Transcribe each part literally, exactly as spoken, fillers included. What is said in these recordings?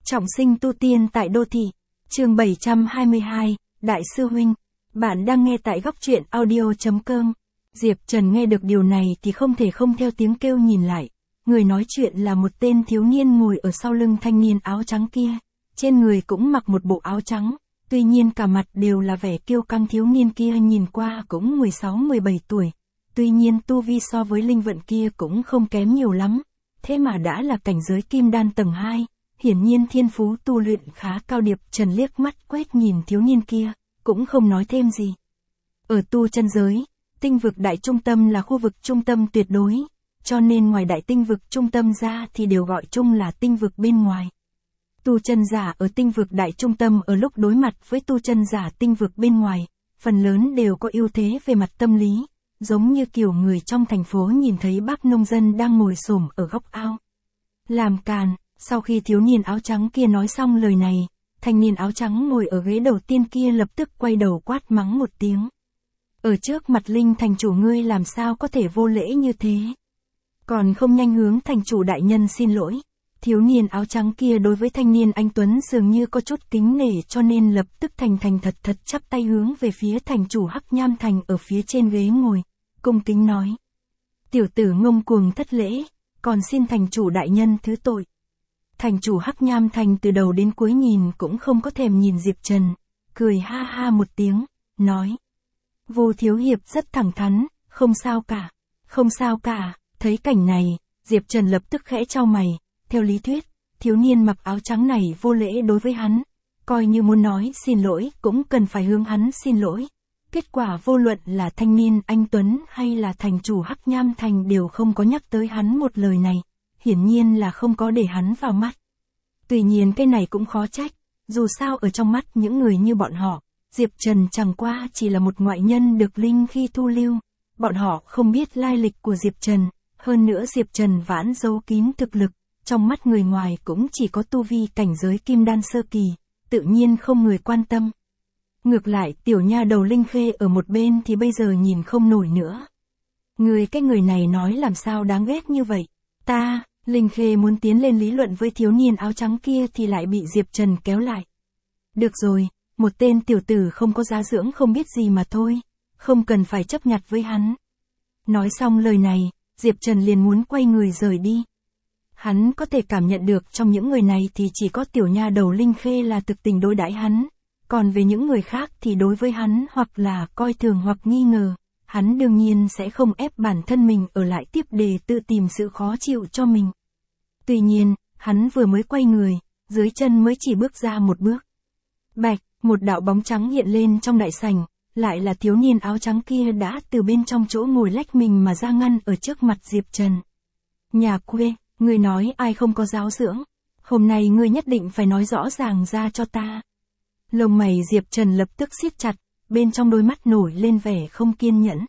Trọng sinh tu tiên tại đô thị. Chương bảy trăm hai mươi hai, Đại sư huynh. Bạn đang nghe tại góc truyện audio chấm com. Diệp Trần nghe được điều này thì không thể không theo tiếng kêu nhìn lại. Người nói chuyện là một tên thiếu niên ngồi ở sau lưng thanh niên áo trắng kia. Trên người cũng mặc một bộ áo trắng. Tuy nhiên cả mặt đều là vẻ kiêu căng, thiếu niên kia nhìn qua cũng mười sáu mười bảy tuổi. Tuy nhiên tu vi so với linh vận kia cũng không kém nhiều lắm. Thế mà đã là cảnh giới kim đan tầng hai. Hiển nhiên thiên phú tu luyện khá cao. Diệp Trần liếc mắt quét nhìn thiếu niên kia, cũng không nói thêm gì. Ở tu chân giới, tinh vực đại trung tâm là khu vực trung tâm tuyệt đối, cho nên ngoài đại tinh vực trung tâm ra thì đều gọi chung là tinh vực bên ngoài. Tu chân giả ở tinh vực đại trung tâm ở lúc đối mặt với tu chân giả tinh vực bên ngoài, phần lớn đều có ưu thế về mặt tâm lý, giống như kiểu người trong thành phố nhìn thấy bác nông dân đang ngồi xổm ở góc ao. Làm càn. Sau khi thiếu niên áo trắng kia nói xong lời này, thanh niên áo trắng ngồi ở ghế đầu tiên kia lập tức quay đầu quát mắng một tiếng. Ở trước mặt Linh thành chủ ngươi làm sao có thể vô lễ như thế? Còn không nhanh hướng thành chủ đại nhân xin lỗi. Thiếu niên áo trắng kia đối với thanh niên anh Tuấn dường như có chút kính nể, cho nên lập tức thành thành thật thật chắp tay hướng về phía thành chủ Hắc Nham Thành ở phía trên ghế ngồi, cung kính nói. Tiểu tử ngông cuồng thất lễ, còn xin thành chủ đại nhân thứ tội. Thành chủ Hắc Nham Thành từ đầu đến cuối nhìn cũng không có thèm nhìn Diệp Trần, cười ha ha một tiếng, nói. Vô thiếu hiệp rất thẳng thắn, không sao cả, không sao cả. Thấy cảnh này, Diệp Trần lập tức khẽ chau mày, theo lý thuyết, thiếu niên mặc áo trắng này vô lễ đối với hắn, coi như muốn nói xin lỗi cũng cần phải hướng hắn xin lỗi. Kết quả vô luận là thanh niên anh Tuấn hay là thành chủ Hắc Nham Thành đều không có nhắc tới hắn một lời này. Hiển nhiên là không có để hắn vào mắt. Tuy nhiên cái này cũng khó trách, dù sao ở trong mắt những người như bọn họ, Diệp Trần chẳng qua chỉ là một ngoại nhân được Linh khi thu lưu. Bọn họ không biết lai lịch của Diệp Trần, hơn nữa Diệp Trần vãn giấu kín thực lực, trong mắt người ngoài cũng chỉ có tu vi cảnh giới kim đan sơ kỳ, tự nhiên không người quan tâm. Ngược lại tiểu nha đầu Linh Khê ở một bên thì bây giờ nhìn không nổi nữa. Người cái người này nói làm sao đáng ghét như vậy? Ta, Linh Khê muốn tiến lên lý luận với thiếu niên áo trắng kia thì lại bị Diệp Trần kéo lại. Được rồi, một tên tiểu tử không có giá dưỡng không biết gì mà thôi, không cần phải chấp nhặt với hắn. Nói xong lời này, Diệp Trần liền muốn quay người rời đi. Hắn có thể cảm nhận được trong những người này thì chỉ có tiểu nha đầu Linh Khê là thực tình đối đãi hắn, còn về những người khác thì đối với hắn hoặc là coi thường hoặc nghi ngờ. Hắn đương nhiên sẽ không ép bản thân mình ở lại tiếp để tự tìm sự khó chịu cho mình. Tuy nhiên, hắn vừa mới quay người, dưới chân mới chỉ bước ra một bước. Bạch, một đạo bóng trắng hiện lên trong đại sảnh, lại là thiếu niên áo trắng kia đã từ bên trong chỗ ngồi lách mình mà ra ngăn ở trước mặt Diệp Trần. Nhà quê, ngươi nói ai không có giáo dưỡng, hôm nay ngươi nhất định phải nói rõ ràng ra cho ta. Lông mày Diệp Trần lập tức siết chặt, bên trong đôi mắt nổi lên vẻ không kiên nhẫn.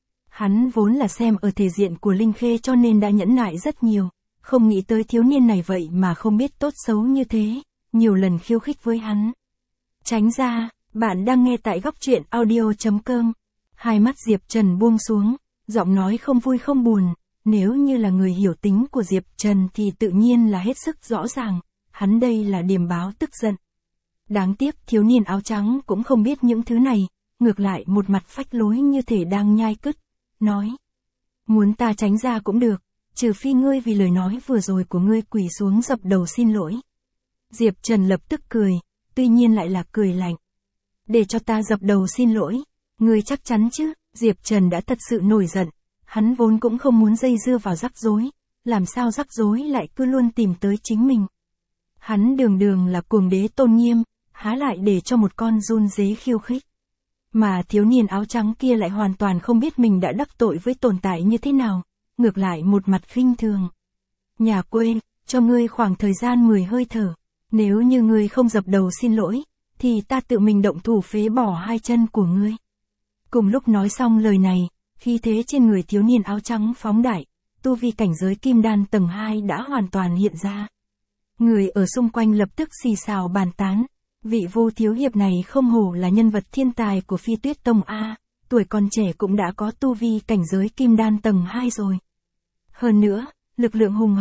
Hắn vốn là xem ở thể diện của Linh Khê cho nên đã nhẫn nại rất nhiều, không nghĩ tới thiếu niên này vậy mà không biết tốt xấu như thế, nhiều lần khiêu khích với hắn. Tránh ra, bạn đang nghe tại góc truyện audio chấm com. Hai mắt Diệp Trần buông xuống, giọng nói không vui không buồn, nếu như là người hiểu tính của Diệp Trần thì tự nhiên là hết sức rõ ràng, hắn đây là điềm báo tức giận. Đáng tiếc thiếu niên áo trắng cũng không biết những thứ này, ngược lại một mặt phách lối như thể đang nhai cứt, nói. Muốn ta tránh ra cũng được, trừ phi ngươi vì lời nói vừa rồi của ngươi quỳ xuống dập đầu xin lỗi. Diệp Trần lập tức cười, tuy nhiên lại là cười lạnh. Để cho ta dập đầu xin lỗi, ngươi chắc chắn chứ? Diệp Trần đã thật sự nổi giận, hắn vốn cũng không muốn dây dưa vào rắc rối, làm sao rắc rối lại cứ luôn tìm tới chính mình. Hắn đường đường là cuồng đế tôn nghiêm, há lại để cho một con run dế khiêu khích. Mà thiếu niên áo trắng kia lại hoàn toàn không biết mình đã đắc tội với tồn tại như thế nào, ngược lại một mặt khinh thường. Nhà quê, cho ngươi khoảng thời gian mười hơi thở, nếu như ngươi không dập đầu xin lỗi, thì ta tự mình động thủ phế bỏ hai chân của ngươi. Cùng lúc nói xong lời này, khí thế trên người thiếu niên áo trắng phóng đại, tu vi cảnh giới kim đan tầng hai đã hoàn toàn hiện ra. Người ở xung quanh lập tức xì xào bàn tán. Vị Vô thiếu hiệp này không hổ là nhân vật thiên tài của Phi Tuyết Tông A, tuổi còn trẻ cũng đã có tu vi cảnh giới kim đan tầng hai rồi. Hơn nữa, lực lượng hùng hậu,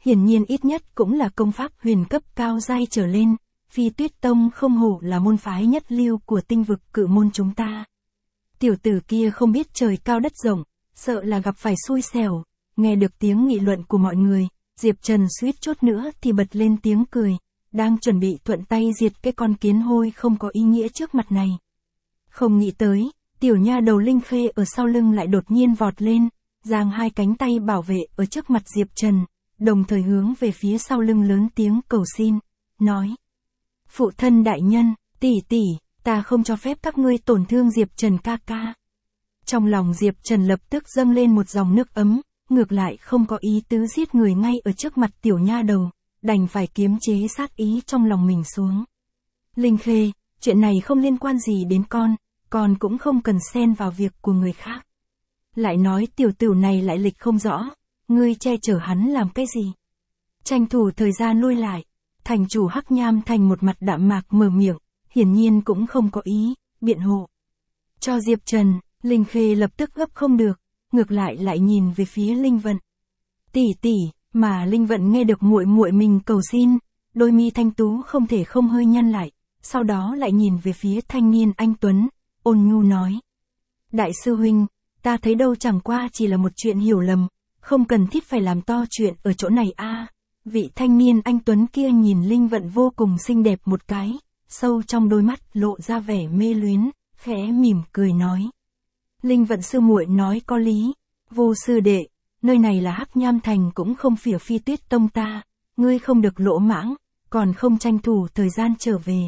hiển nhiên ít nhất cũng là công pháp huyền cấp cao giai trở lên, Phi Tuyết Tông không hổ là môn phái nhất lưu của tinh vực cự môn chúng ta. Tiểu tử kia không biết trời cao đất rộng, sợ là gặp phải xui xẻo, nghe được tiếng nghị luận của mọi người, Diệp Trần suýt chút nữa thì bật lên tiếng cười, đang chuẩn bị thuận tay diệt cái con kiến hôi không có ý nghĩa trước mặt này. Không nghĩ tới, tiểu nha đầu Linh Khê ở sau lưng lại đột nhiên vọt lên, giang hai cánh tay bảo vệ ở trước mặt Diệp Trần, đồng thời hướng về phía sau lưng lớn tiếng cầu xin, nói: Phụ thân đại nhân, tỷ tỷ, ta không cho phép các ngươi tổn thương Diệp Trần ca ca. Trong lòng Diệp Trần lập tức dâng lên một dòng nước ấm, ngược lại không có ý tứ giết người ngay ở trước mặt tiểu nha đầu, đành phải kiềm chế sát ý trong lòng mình xuống. Linh Khê, chuyện này không liên quan gì đến con, con cũng không cần xen vào việc của người khác. Lại nói tiểu tử này lại lịch không rõ, ngươi che chở hắn làm cái gì? Tranh thủ thời gian lui lại, thành chủ Hắc Nham Thành một mặt đạm mạc mở miệng, hiển nhiên cũng không có ý biện hộ cho Diệp Trần. Linh Khê lập tức gấp không được, ngược lại lại nhìn về phía Linh Vận. Tỷ tỷ, mà Linh Vận nghe được muội muội mình cầu xin, đôi mi thanh tú không thể không hơi nhăn lại, sau đó lại nhìn về phía thanh niên anh tuấn, ôn nhu nói: Đại sư huynh, ta thấy đâu chẳng qua chỉ là một chuyện hiểu lầm, không cần thiết phải làm to chuyện ở chỗ này a. Vị thanh niên anh tuấn kia nhìn Linh Vận vô cùng xinh đẹp một cái, sâu trong đôi mắt lộ ra vẻ mê luyến, khẽ mỉm cười nói: Linh Vận sư muội nói có lý, Vô sư đệ, nơi này là Hắc Nham Thành cũng không phỉa Phi Tuyết Tông ta, ngươi không được lỗ mãng, còn không tranh thủ thời gian trở về.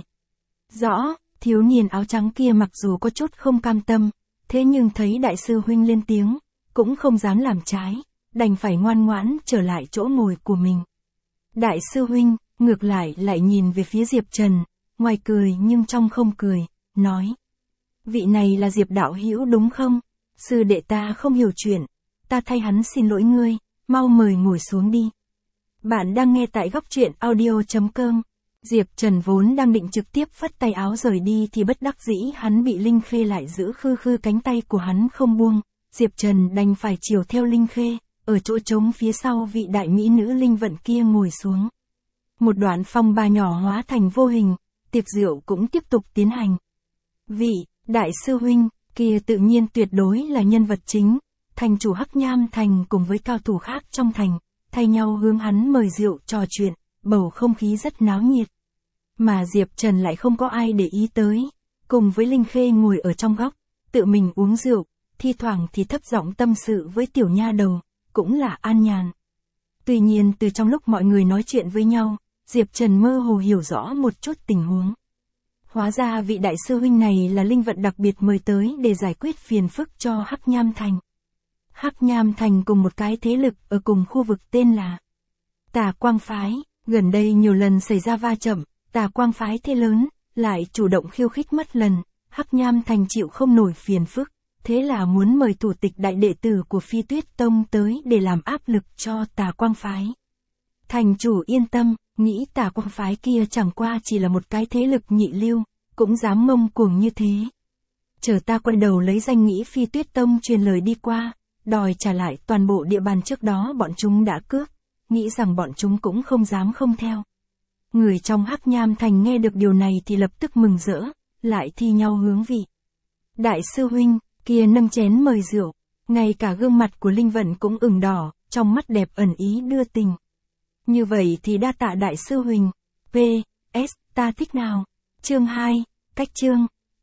Rõ, thiếu niên áo trắng kia mặc dù có chút không cam tâm, thế nhưng thấy đại sư huynh lên tiếng, cũng không dám làm trái, đành phải ngoan ngoãn trở lại chỗ ngồi của mình. Đại sư huynh, ngược lại lại nhìn về phía Diệp Trần, ngoài cười nhưng trong không cười, nói: Vị này là Diệp đạo hữu đúng không? Sư đệ ta không hiểu chuyện, ta thay hắn xin lỗi ngươi, mau mời ngồi xuống đi. Bạn đang nghe tại góc truyện audio chấm com. Diệp Trần vốn đang định trực tiếp phất tay áo rời đi thì bất đắc dĩ hắn bị Linh Khê lại giữ khư khư cánh tay của hắn không buông, Diệp Trần đành phải chiều theo Linh Khê, ở chỗ trống phía sau vị đại mỹ nữ Linh Vận kia ngồi xuống. Một đoạn phong ba nhỏ hóa thành vô hình, tiệc rượu cũng tiếp tục tiến hành. Vị đại sư huynh kia tự nhiên tuyệt đối là nhân vật chính, thành chủ Hắc Nham Thành cùng với cao thủ khác trong thành, thay nhau hướng hắn mời rượu trò chuyện, bầu không khí rất náo nhiệt. Mà Diệp Trần lại không có ai để ý tới, cùng với Linh Khê ngồi ở trong góc, tự mình uống rượu, thi thoảng thì thấp giọng tâm sự với tiểu nha đầu, cũng là an nhàn. Tuy nhiên từ trong lúc mọi người nói chuyện với nhau, Diệp Trần mơ hồ hiểu rõ một chút tình huống. Hóa ra vị đại sư huynh này là Linh Vận đặc biệt mời tới để giải quyết phiền phức cho Hắc Nham Thành. Hắc Nham Thành cùng một cái thế lực ở cùng khu vực tên là Tà Quang Phái, gần đây nhiều lần xảy ra va chậm, Tà Quang Phái thế lớn, lại chủ động khiêu khích mất lần, Hắc Nham Thành chịu không nổi phiền phức, thế là muốn mời thủ tịch đại đệ tử của Phi Tuyết Tông tới để làm áp lực cho Tà Quang Phái. Thành chủ yên tâm, nghĩ Tà Quang Phái kia chẳng qua chỉ là một cái thế lực nhị lưu, cũng dám ngông cuồng như thế. Chờ ta quay đầu lấy danh nghĩa Phi Tuyết Tông truyền lời đi qua, đòi trả lại toàn bộ địa bàn trước đó bọn chúng đã cướp, nghĩ rằng bọn chúng cũng không dám không theo. Người trong Hắc Nham Thành nghe được điều này thì lập tức mừng rỡ, lại thi nhau hướng vị đại sư huynh kia nâng chén mời rượu, ngay cả gương mặt của Linh Vận cũng ửng đỏ, trong mắt đẹp ẩn ý đưa tình. Như vậy thì đa tạ đại sư huynh. pê ét ta thích nào. Chương hai, cách chương.